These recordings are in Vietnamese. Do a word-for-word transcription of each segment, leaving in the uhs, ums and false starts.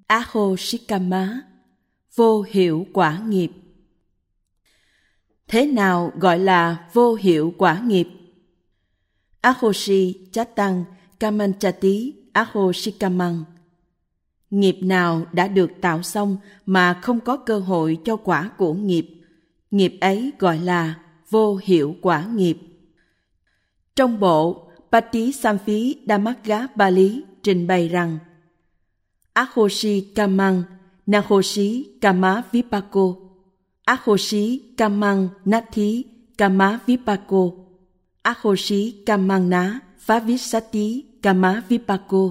Ahoshikama, vô hiệu quả nghiệp. Thế nào gọi là vô hiệu quả nghiệp? Ahoshi Chattang Kamanchati Ahoshikamang. Nghiệp nào đã được tạo xong mà không có cơ hội cho quả của nghiệp, nghiệp ấy gọi là vô hiệu quả nghiệp. Trong bộ Patisamphi Dhammagga Pali trình bày rằng Ahoshi Kamang Nahoshi Kama Vipako, Ahoshi Kamang Nathi Kama Vipako, Ahoshi Kamang Na Phávissati Kama Vipako.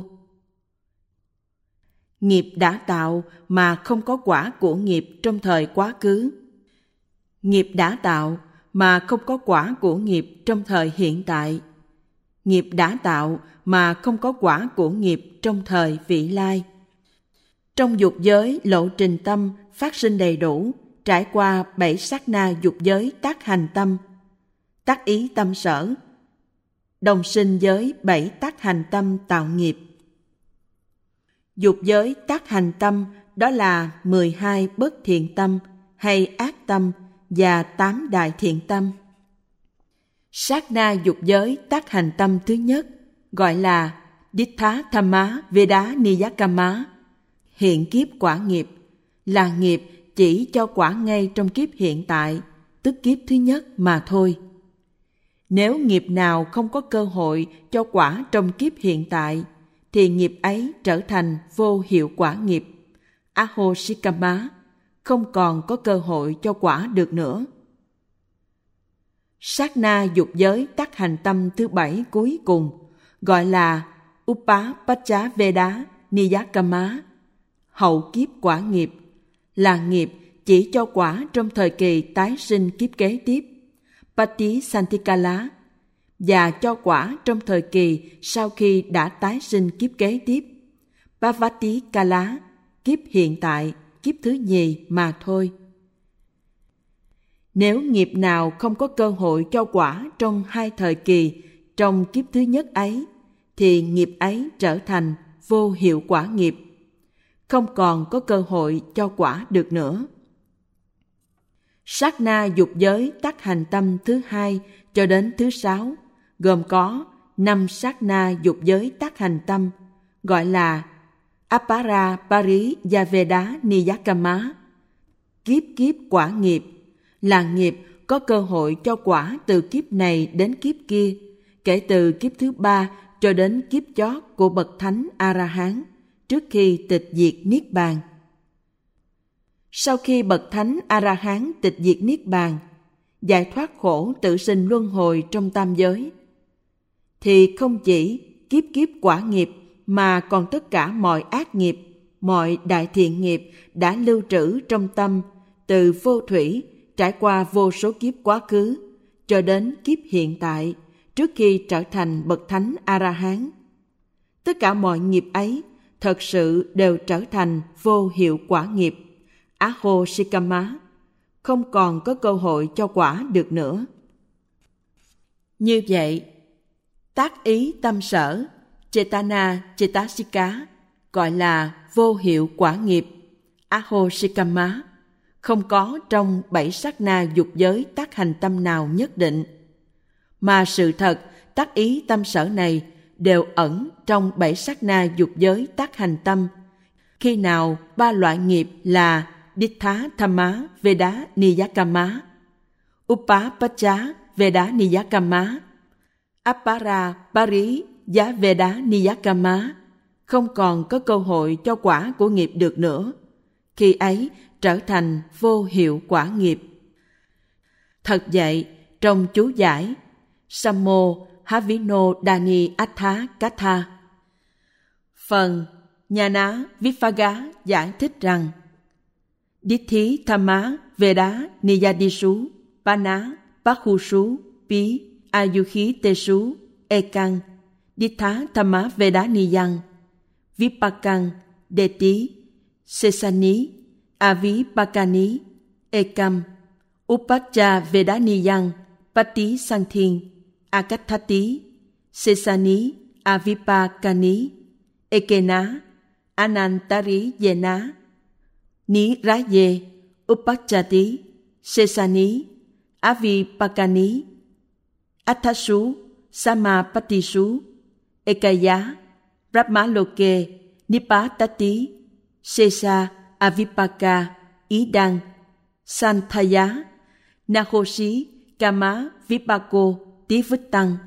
Nghiệp đã tạo mà không có quả của nghiệp trong thời quá khứ. Nghiệp đã tạo mà không có quả của nghiệp trong thời hiện tại. Nghiệp đã tạo mà không có quả của nghiệp trong thời vị lai. Trong dục giới lộ trình tâm phát sinh đầy đủ, trải qua bảy sát na dục giới tác hành tâm, tác ý tâm sở, đồng sinh giới bảy tác hành tâm tạo nghiệp. Dục giới tác hành tâm đó là mười hai bất thiện tâm hay ác tâm và tám đại thiện tâm. Sát na dục giới tác hành tâm thứ nhất gọi là Dittha Thamma Veda Niyakama, hiện kiếp quả nghiệp, là nghiệp chỉ cho quả ngay trong kiếp hiện tại, tức kiếp thứ nhất mà thôi. Nếu nghiệp nào không có cơ hội cho quả trong kiếp hiện tại, thì nghiệp ấy trở thành vô hiệu quả nghiệp, Ahoshikama, không còn có cơ hội cho quả được nữa. Sát na dục giới tác hành tâm thứ bảy cuối cùng gọi là Upapachcha Veda Niyakama, hậu kiếp quả nghiệp, là nghiệp chỉ cho quả trong thời kỳ tái sinh kiếp kế tiếp, Patisantikala, và cho quả trong thời kỳ sau khi đã tái sinh kiếp kế tiếp, Pavatikala, kiếp hiện tại, kiếp thứ nhì mà thôi. Nếu nghiệp nào không có cơ hội cho quả trong hai thời kỳ trong kiếp thứ nhất ấy, thì nghiệp ấy trở thành vô hiệu quả nghiệp, không còn có cơ hội cho quả được nữa. Sát na dục giới tác hành tâm thứ hai cho đến thứ sáu gồm có năm sát na dục giới tác hành tâm gọi là Apara Pari Yaveda Niyakama, kiếp kiếp quả nghiệp, là nghiệp có cơ hội cho quả từ kiếp này đến kiếp kia, kể từ kiếp thứ ba cho đến kiếp chót của bậc thánh A-la-hán trước khi tịch diệt niết bàn. Sau khi bậc thánh A-la-hán tịch diệt niết bàn, giải thoát khổ tự sinh luân hồi trong tam giới, thì không chỉ kiếp kiếp quả nghiệp mà còn tất cả mọi ác nghiệp, mọi đại thiện nghiệp đã lưu trữ trong tâm từ vô thủy trải qua vô số kiếp quá khứ cho đến kiếp hiện tại trước khi trở thành bậc thánh A-la-hán. Tất cả mọi nghiệp ấy thật sự đều trở thành vô hiệu quả nghiệp, Ahoshikama, không còn có cơ hội cho quả được nữa. Như vậy, tác ý tâm sở, Chetana Chetasika, gọi là vô hiệu quả nghiệp, Ahoshikama, không có trong bảy sát na dục giới tác hành tâm nào nhất định, mà sự thật tác ý tâm sở này đều ẩn trong bảy sát na dục giới tác hành tâm, khi nào ba loại nghiệp là Dittha Thamma Veda Niyakama, Upapachcha Veda Niyakama, Apara Pari Yaveda Niyakama không còn có cơ hội cho quả của nghiệp được nữa, khi ấy trở thành vô hiệu quả nghiệp. Thật vậy, trong chú giải Sammo Havino Dani Atha Katha, phần Nhana Viphaga giải thích rằng Ditthi Thamma Veda Niyadisu Pana Pakhusu Pi Ayukhitesu Ekang Dittha Thamma Veda Niyang Vipakang Deti Sesani Avipakani Ekam Upachcha Veda Niyang Pati Santhin Akathati Sesani Avipakani Ekena Anantari Yena, Ní Raye, Upachati, Sesani, Avipakani, Athasu, Samapatisu, Ekaya, Brahmaloke, Nipatati, Sesa, Avipaka, Ý Đăng, Santhaya, Nakhosi, Kama, Vipako, Tí Vích Tăng.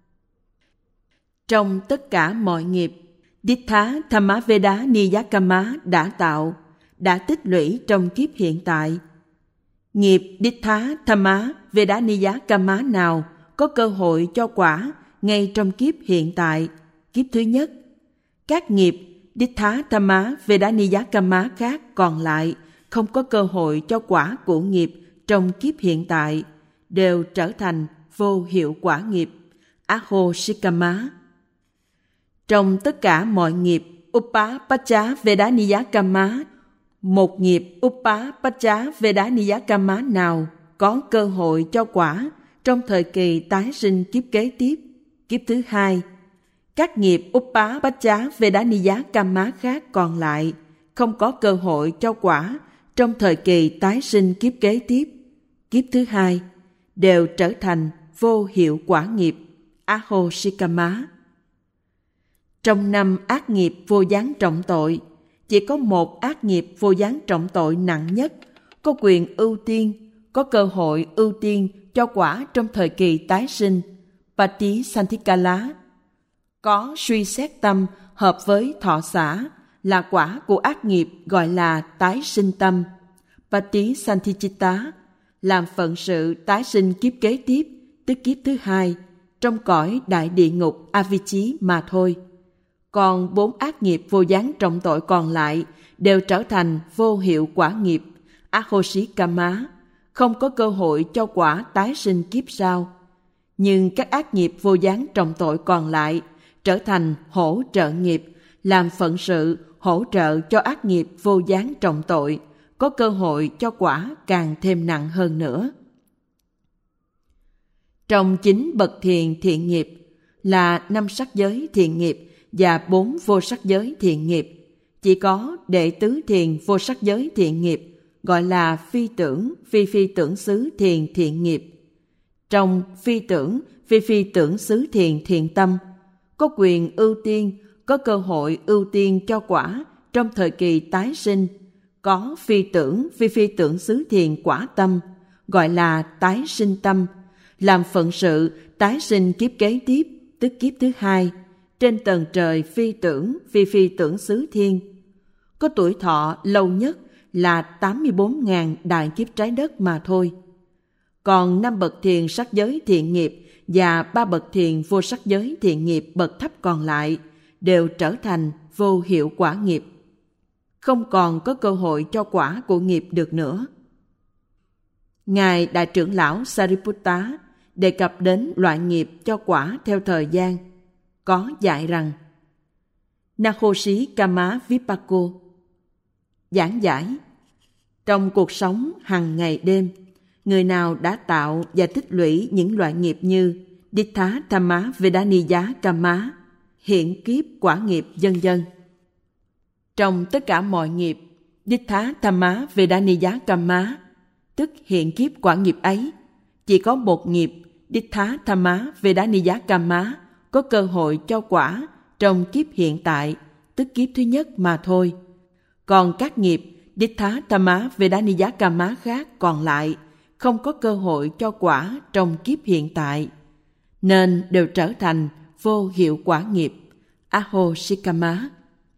Trong tất cả mọi nghiệp, Dittha Dhammaveda Niyakama đã tạo, đã tích lũy trong kiếp hiện tại. Nghiệp Dittha Dhammaveda Niyakama nào có cơ hội cho quả ngay trong kiếp hiện tại, kiếp thứ nhất. Các nghiệp Dittha Dhammaveda Niyakama khác còn lại không có cơ hội cho quả của nghiệp trong kiếp hiện tại, đều trở thành vô hiệu quả nghiệp, Ahosikama. Trong tất cả mọi nghiệp Upapachcha Vedaniyakama, một nghiệp Upapachcha Vedaniyakama nào có cơ hội cho quả trong thời kỳ tái sinh kiếp kế tiếp, kiếp thứ hai. Các nghiệp Upapachcha Vedaniyakama khác còn lại không có cơ hội cho quả trong thời kỳ tái sinh kiếp kế tiếp, kiếp thứ hai, đều trở thành vô hiệu quả nghiệp, Ahosikama. Trong năm ác nghiệp vô gián trọng tội, chỉ có một ác nghiệp vô gián trọng tội nặng nhất, có quyền ưu tiên, có cơ hội ưu tiên cho quả trong thời kỳ tái sinh, Patisanthikkala. Có suy xét tâm hợp với thọ xả là quả của ác nghiệp gọi là tái sinh tâm, Patisanthichitta, làm phận sự tái sinh kiếp kế tiếp, tức kiếp thứ hai, trong cõi đại địa ngục Avicii mà thôi. Còn bốn ác nghiệp vô gián trọng tội còn lại đều trở thành vô hiệu quả nghiệp, Ahosikama, không có cơ hội cho quả tái sinh kiếp sau. Nhưng các ác nghiệp vô gián trọng tội còn lại trở thành hỗ trợ nghiệp, làm phận sự hỗ trợ cho ác nghiệp vô gián trọng tội, có cơ hội cho quả càng thêm nặng hơn nữa. Trong chín bậc thiền thiện nghiệp là năm sắc giới thiện nghiệp và bốn vô sắc giới thiện nghiệp, chỉ có đệ tứ thiền vô sắc giới thiện nghiệp gọi là phi tưởng phi phi tưởng xứ thiền thiện nghiệp. Trong phi tưởng phi phi tưởng xứ thiền thiện tâm, có quyền ưu tiên, có cơ hội ưu tiên cho quả trong thời kỳ tái sinh, có phi tưởng phi phi tưởng xứ thiền quả tâm gọi là tái sinh tâm, làm phận sự tái sinh kiếp kế tiếp, tức kiếp thứ hai, trên tầng trời phi tưởng phi phi tưởng xứ thiên. Có tuổi thọ lâu nhất là tám mươi bốn nghìn đại kiếp trái đất mà thôi. Còn năm bậc thiền sắc giới thiện nghiệp và ba bậc thiền vô sắc giới thiện nghiệp bậc thấp còn lại đều trở thành vô hiệu quả nghiệp, không còn có cơ hội cho quả của nghiệp được nữa. Ngài Đại trưởng lão Sariputta đề cập đến loại nghiệp cho quả theo thời gian, có dạy rằng Nakhosi Kama Vipako. Giảng giải: trong cuộc sống hằng ngày đêm, người nào đã tạo và tích lũy những loại nghiệp như Dittha Dhammaveda Niyakama, hiện kiếp quả nghiệp vân vân. Trong tất cả mọi nghiệp, Dittha Dhammaveda Niyakama, tức hiện kiếp quả nghiệp ấy, chỉ có một nghiệp Dittha Dhammaveda Niyakama có cơ hội cho quả trong kiếp hiện tại, tức kiếp thứ nhất mà thôi. Còn các nghiệp Dittha Dhammaveda Niyakama khác còn lại không có cơ hội cho quả trong kiếp hiện tại, nên đều trở thành vô hiệu quả nghiệp, Ahosikama.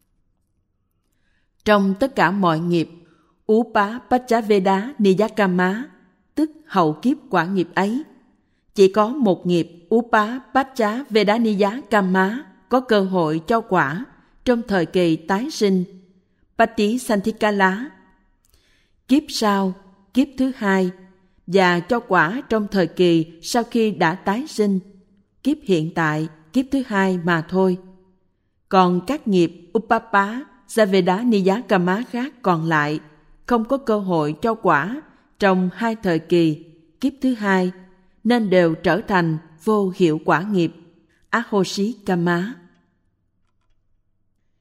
Trong tất cả mọi nghiệp, Upapachchaveda Niyakama, tức hậu kiếp quả nghiệp ấy, chỉ có một nghiệp Upapachchaveda Niyakama có cơ hội cho quả trong thời kỳ tái sinh, Patisanthikkala, kiếp sau, kiếp thứ hai, và cho quả trong thời kỳ sau khi đã tái sinh, kiếp hiện tại, kiếp thứ hai mà thôi. Còn các nghiệp Upapachchaveda Niyakama khác còn lại không có cơ hội cho quả trong hai thời kỳ, kiếp thứ hai, nên đều trở thành vô hiệu quả nghiệp, Ahosikama.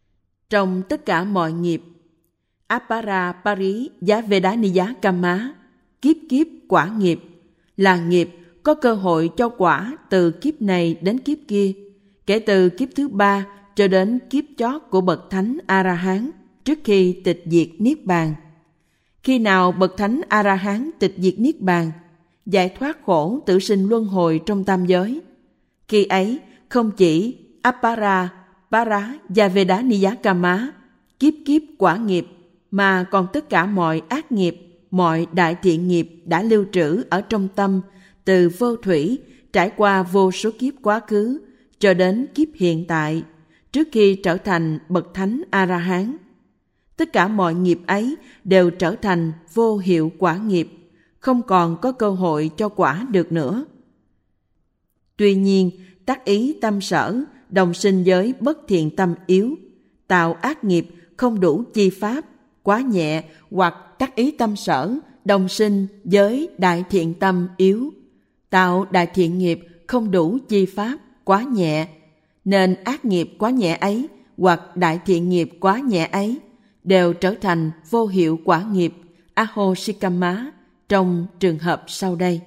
trong tất cả mọi nghiệp. Apara Pari Yavedaniya Kama, kiếp kiếp quả nghiệp, là nghiệp có cơ hội cho quả từ kiếp này đến kiếp kia, kể từ kiếp thứ ba cho đến kiếp chót của bậc thánh A-la-hán trước khi tịch diệt niết bàn. Khi nào bậc thánh A-la-hán tịch diệt niết bàn, giải thoát khổ tử sinh luân hồi trong tam giới, khi ấy không chỉ Apara Para Yavedaniya Kama, kiếp kiếp quả nghiệp, mà còn tất cả mọi ác nghiệp, mọi đại thiện nghiệp đã lưu trữ ở trong tâm từ vô thủy, trải qua vô số kiếp quá khứ cho đến kiếp hiện tại, trước khi trở thành bậc thánh A-la-hán. Tất cả mọi nghiệp ấy đều trở thành vô hiệu quả nghiệp, không còn có cơ hội cho quả được nữa. Tuy nhiên, tác ý tâm sở, đồng sinh với bất thiện tâm yếu, tạo ác nghiệp không đủ chi pháp, quá nhẹ, hoặc tác ý tâm sở, đồng sinh với đại thiện tâm yếu, tạo đại thiện nghiệp không đủ chi pháp, quá nhẹ, nên ác nghiệp quá nhẹ ấy hoặc đại thiện nghiệp quá nhẹ ấy đều trở thành vô hiệu quả nghiệp Ahosikama trong trường hợp sau đây.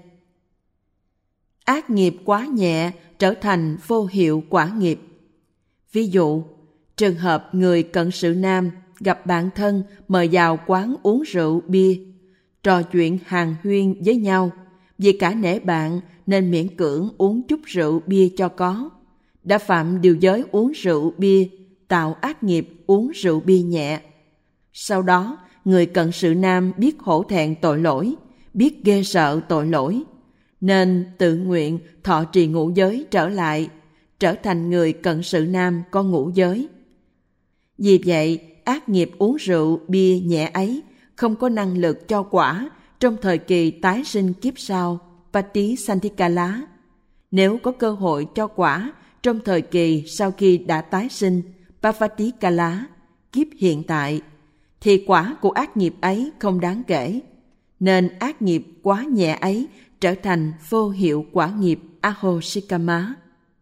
Ác nghiệp quá nhẹ trở thành vô hiệu quả nghiệp. Ví dụ, trường hợp người cận sự nam gặp bạn thân mời vào quán uống rượu bia, trò chuyện hàn huyên với nhau, vì cả nể bạn nên miễn cưỡng uống chút rượu bia cho có, đã phạm điều giới uống rượu bia, tạo ác nghiệp uống rượu bia nhẹ. Sau đó, người cận sự nam biết hổ thẹn tội lỗi, biết ghê sợ tội lỗi, nên tự nguyện thọ trì ngũ giới trở lại, trở thành người cận sự nam có ngũ giới. Vì vậy, ác nghiệp uống rượu bia nhẹ ấy không có năng lực cho quả trong thời kỳ tái sinh kiếp sau, Patisanthikala. Nếu có cơ hội cho quả trong thời kỳ sau khi đã tái sinh, Pavatikala, kiếp hiện tại, thì quả của ác nghiệp ấy không đáng kể, nên ác nghiệp quá nhẹ ấy trở thành vô hiệu quả nghiệp Ahosikama.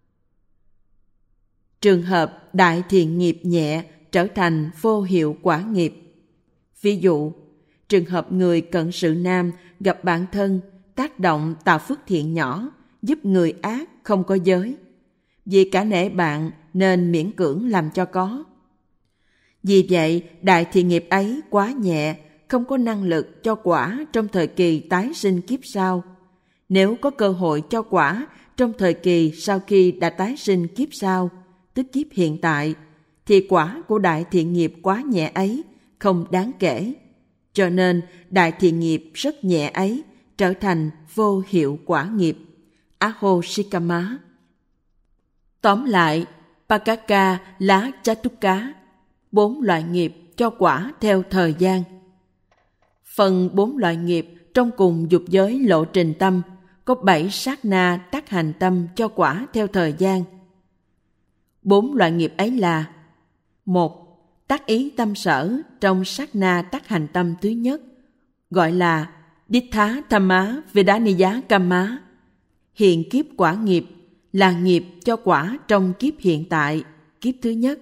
Trường hợp đại thiện nghiệp nhẹ trở thành vô hiệu quả nghiệp. Ví dụ, trường hợp người cận sự nam gặp bạn thân tác động tạo phước thiện nhỏ, giúp người ác không có giới. Vì cả nể bạn nên miễn cưỡng làm cho có. Vì vậy, đại thiện nghiệp ấy quá nhẹ, không có năng lực cho quả trong thời kỳ tái sinh kiếp sau. Nếu có cơ hội cho quả trong thời kỳ sau khi đã tái sinh kiếp sau, tức kiếp hiện tại, thì quả của đại thiện nghiệp quá nhẹ ấy không đáng kể. Cho nên, đại thiện nghiệp rất nhẹ ấy trở thành vô hiệu quả nghiệp Ahosikama. Tóm lại, Pakaka lá Chatuka, bốn loại nghiệp cho quả theo thời gian. Phần bốn loại nghiệp trong cùng dục giới lộ trình tâm có bảy sát na tác hành tâm cho quả theo thời gian. Bốn loại nghiệp ấy là: một. Tác ý tâm sở trong sát na tác hành tâm thứ nhất, gọi là Dittha Thamma Vedaniya Kama, hiện kiếp quả nghiệp, là nghiệp cho quả trong kiếp hiện tại, kiếp thứ nhất.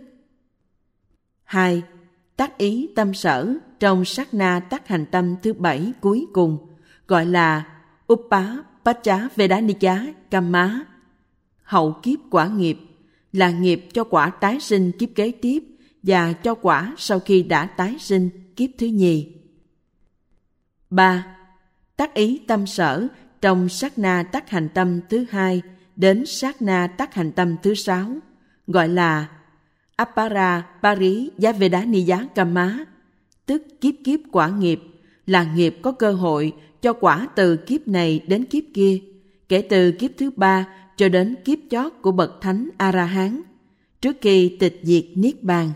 Hai. Tác ý tâm sở trong sát na tác hành tâm thứ bảy cuối cùng, gọi là Uppapacha Vedaniya Kama, hậu kiếp quả nghiệp, là nghiệp cho quả tái sinh kiếp kế tiếp và cho quả sau khi đã tái sinh kiếp thứ nhì. Ba. Tác ý tâm sở trong sát na tác hành tâm thứ hai đến sát na tác hành tâm thứ sáu, gọi là Apara Pari Yavedaniya Kama, tức kiếp kiếp quả nghiệp, là nghiệp có cơ hội cho quả từ kiếp này đến kiếp kia, kể từ kiếp thứ ba cho đến kiếp chót của bậc thánh A-la-hán, trước khi tịch diệt niết bàn.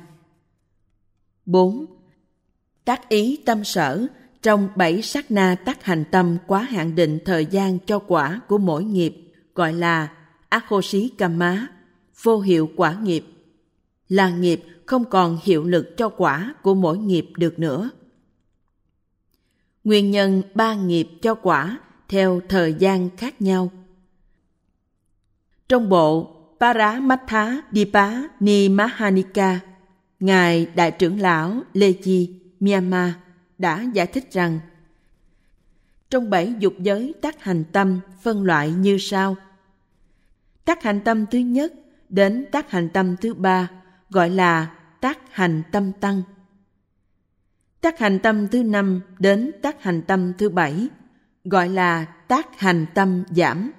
Bốn. Tác ý tâm sở trong bảy sát na tác hành tâm quá hạn định thời gian cho quả của mỗi nghiệp, gọi là Ahosikama, vô hiệu quả nghiệp, là nghiệp không còn hiệu lực cho quả của mỗi nghiệp được nữa. Nguyên nhân ba nghiệp cho quả theo thời gian khác nhau. Trong bộ Paramattha Dipa Nimahanika, Ngài Đại trưởng lão Lê Chi, Myanmar đã giải thích rằng trong bảy dục giới tác hành tâm phân loại như sau. Tác hành tâm thứ nhất đến tác hành tâm thứ ba gọi là tác hành tâm tăng. Tác hành tâm thứ năm đến tác hành tâm thứ bảy gọi là tác hành tâm giảm.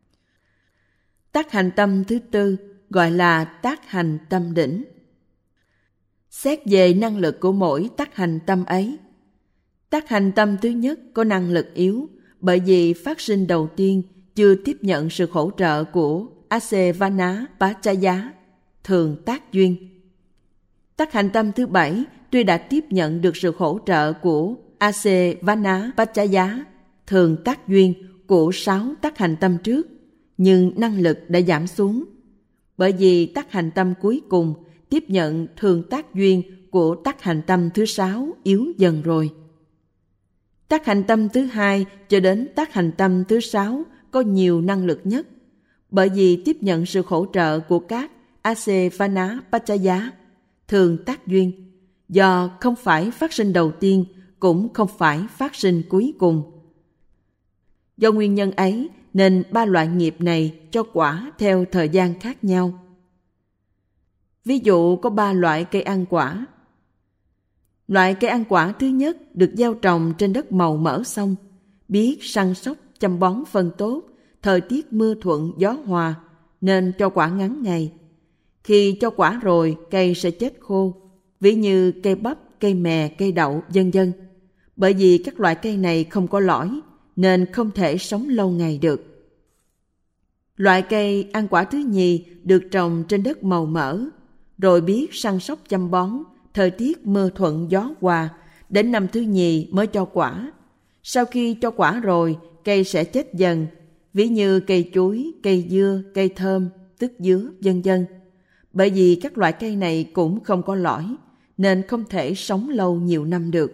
Tác hành tâm thứ tư gọi là tác hành tâm đỉnh. Xét về năng lực của mỗi tác hành tâm ấy, tác hành tâm thứ nhất có năng lực yếu bởi vì phát sinh đầu tiên chưa tiếp nhận sự hỗ trợ của Asevana Pachaya, thường tác duyên. Tác hành tâm thứ bảy tuy đã tiếp nhận được sự hỗ trợ của Asevana Pachaya, thường tác duyên của sáu tác hành tâm trước, nhưng năng lực đã giảm xuống, bởi vì tác hành tâm cuối cùng tiếp nhận thường tác duyên của tác hành tâm thứ sáu yếu dần rồi. Tác hành tâm thứ hai cho đến tác hành tâm thứ sáu có nhiều năng lực nhất, bởi vì tiếp nhận sự hỗ trợ của các Asevana Pachaya, thường tác duyên, do không phải phát sinh đầu tiên cũng không phải phát sinh cuối cùng. Do nguyên nhân ấy nên ba loại nghiệp này cho quả theo thời gian khác nhau. Ví dụ có ba loại cây ăn quả. Loại cây ăn quả thứ nhất được gieo trồng trên đất màu mỡ xong, biết săn sóc chăm bón phân tốt, thời tiết mưa thuận gió hòa nên cho quả ngắn ngày. Khi cho quả rồi, cây sẽ chết khô, ví như cây bắp, cây mè, cây đậu, vân vân. Bởi vì các loại cây này không có lõi nên không thể sống lâu ngày được. Loại cây ăn quả thứ nhì được trồng trên đất màu mỡ, rồi biết săn sóc chăm bón, thời tiết mưa thuận gió hòa, đến năm thứ nhì mới cho quả. Sau khi cho quả rồi, cây sẽ chết dần, ví như cây chuối, cây dưa, cây thơm, tức dứa, vân vân. Bởi vì các loại cây này cũng không có lõi, nên không thể sống lâu nhiều năm được.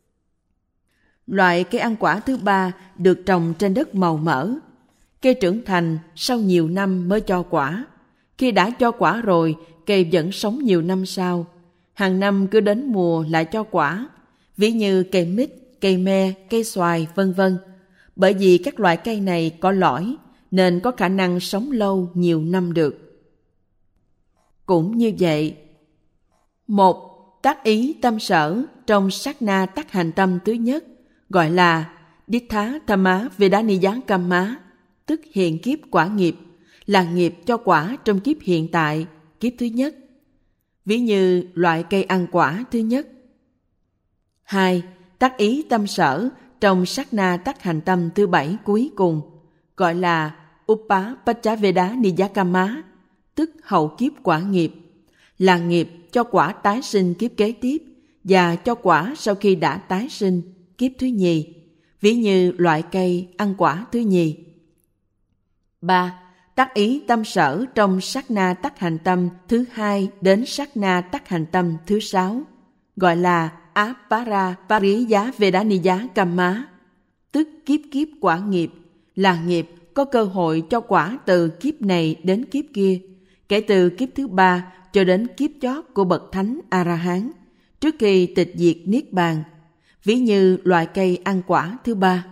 Loại cây ăn quả thứ ba được trồng trên đất màu mỡ. Cây trưởng thành sau nhiều năm mới cho quả. Khi đã cho quả rồi, cây vẫn sống nhiều năm sau. Hàng năm cứ đến mùa lại cho quả, ví như cây mít, cây me, cây xoài, vân vân. Bởi vì các loại cây này có lõi, nên có khả năng sống lâu nhiều năm được. Cũng như vậy, một tác ý tâm sở trong sát na tác hành tâm thứ nhất gọi là Dittha Thamma Vedaniya Kamma, tức hiện kiếp quả nghiệp, là nghiệp cho quả trong kiếp hiện tại, kiếp thứ nhất, ví như loại cây ăn quả thứ nhất. Hai, tác ý tâm sở trong sát na tác hành tâm thứ bảy cuối cùng gọi là Upapachchaveda Kamma, tức hậu kiếp quả nghiệp, là nghiệp cho quả tái sinh kiếp kế tiếp và cho quả sau khi đã tái sinh kiếp thứ nhì, ví như loại cây ăn quả thứ nhì. Ba, tác ý tâm sở trong sát na tác hành tâm thứ hai đến sát na tác hành tâm thứ sáu gọi là Apara Pariya Vedaniya Kamma, tức kiếp kiếp quả nghiệp, là nghiệp có cơ hội cho quả từ kiếp này đến kiếp kia, kể từ kiếp thứ ba cho đến kiếp chót của bậc thánh A-la-hán, trước khi tịch diệt niết bàn, ví như loại cây ăn quả thứ ba.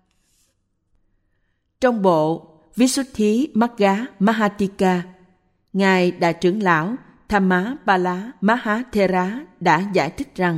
Trong bộ Visuddhi Magga Mahatika, Ngài Đại trưởng lão Thammapala Mahathera đã giải thích rằng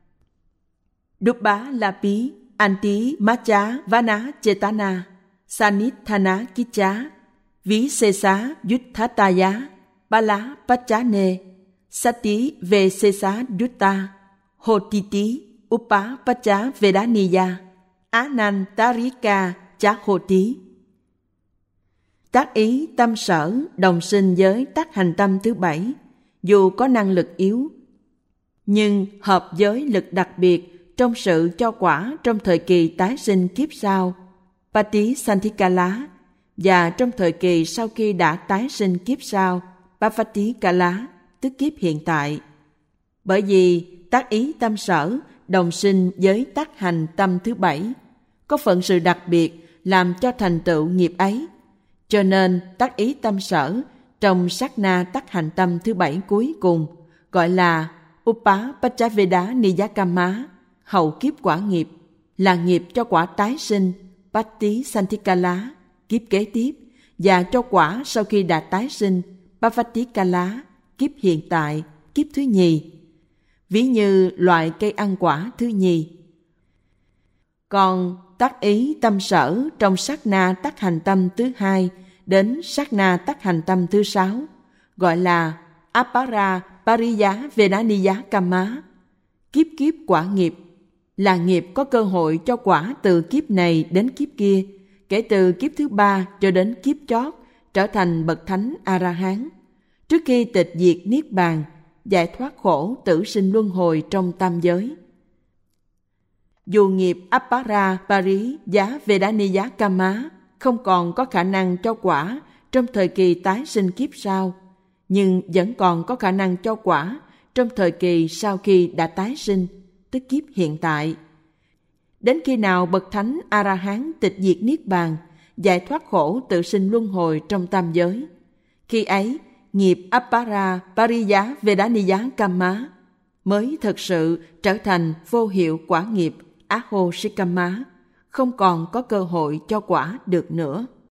Dubba Lapi Anti Macha Vana Chetana Sanithana Kicha Visesa Yutthataya Pala Pachane Sati Vesesa Yutta Hotiti Upapacha Vedaniya Anantarika Chahoti. Tác ý tâm sở đồng sinh với tác hành tâm thứ bảy, dù có năng lực yếu, nhưng hợp với lực đặc biệt trong sự cho quả trong thời kỳ tái sinh kiếp sau, Patisanthikala, và trong thời kỳ sau khi đã tái sinh kiếp sau, Pavatikala, tức kiếp hiện tại. Bởi vì tác ý tâm sở đồng sinh với tác hành tâm thứ bảy, có phận sự đặc biệt làm cho thành tựu nghiệp ấy, cho nên tác ý tâm sở trong sát na tác hành tâm thứ bảy cuối cùng gọi là Upapachaveda Niyakama, hậu kiếp quả nghiệp, là nghiệp cho quả tái sinh Patti Santikala, kiếp kế tiếp, và cho quả sau khi đã tái sinh Pavatikala, kiếp hiện tại, kiếp thứ nhì, ví như loại cây ăn quả thứ nhì. Còn tác ý tâm sở trong sát na tác hành tâm thứ hai đến sát na tác hành tâm thứ sáu gọi là Apara Pariya Vedaniya Kama, kiếp kiếp quả nghiệp, là nghiệp có cơ hội cho quả từ kiếp này đến kiếp kia, kể từ kiếp thứ ba cho đến kiếp chót trở thành bậc thánh A-la-hán, trước khi tịch diệt niết bàn, giải thoát khổ tử sinh luân hồi trong tam giới. Dù nghiệp Apara Pariya Vedaniya Kama không còn có khả năng cho quả trong thời kỳ tái sinh kiếp sau, nhưng vẫn còn có khả năng cho quả trong thời kỳ sau khi đã tái sinh, tức kiếp hiện tại. Đến khi nào bậc thánh A-la-hán tịch diệt niết bàn, giải thoát khổ tự sinh luân hồi trong tam giới, khi ấy nghiệp Apara Pariya Vedaniya Kama mới thực sự trở thành vô hiệu quả nghiệp Ahosikama, không còn có cơ hội cho quả được nữa.